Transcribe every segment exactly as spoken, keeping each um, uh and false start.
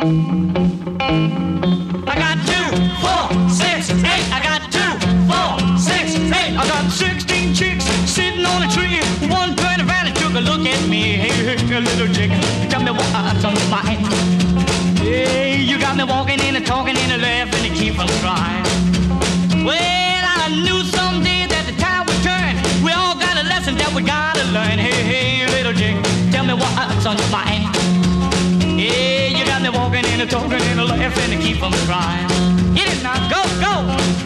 I got two, four, six, eight. I got two, four, six, eight. I got sixteen chicks sitting on a tree. One turned around and took a look at me. Hey, hey, little chick, tell me what's on your mind. Hey, you got me walking in and talking and laughing and keep on crying. Well, I knew someday that the tide would turn. We all got a lesson that we gotta learn. Hey, hey, little chick, tell me what's on your mind. Yeah, you got me walking in and talking and laughing and keep on crying. Get it now, go, go!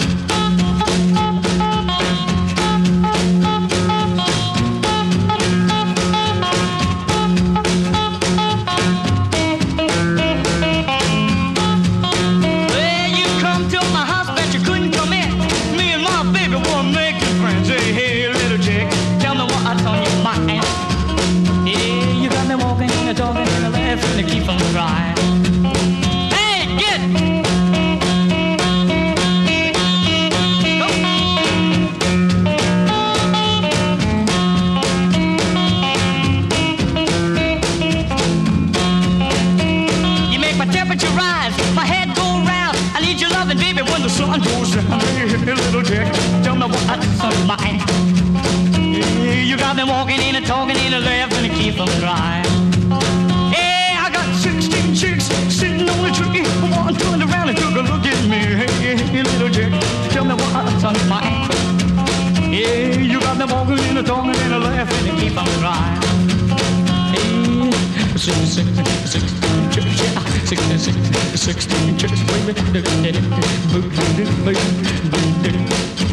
Well, you come to my house, but you couldn't come in. Me and my baby wanna make you friends. Hey, hey, little chick, tell me what's on your mind. Yeah, you got me walking in and talking and laughing and keep on crying. Hey, get go. You make my temperature rise, my head go round. I need your loving, baby, when the sun goes down. Hey, little chick, tell me what's on your mind. Yeah, you got me walking in and talking and laughing and keep on crying. Yeah, I got sixteen chicks sitting on a tree. One turned around and took a look at me. Hey, hey, little chick, tell me what's on your mind. Yeah, you got me walking in and talking and laughing and keep on crying. Hey, sixteen, sixteen chicks, yeah, sixteen, sixteen, sixteen chicks, baby.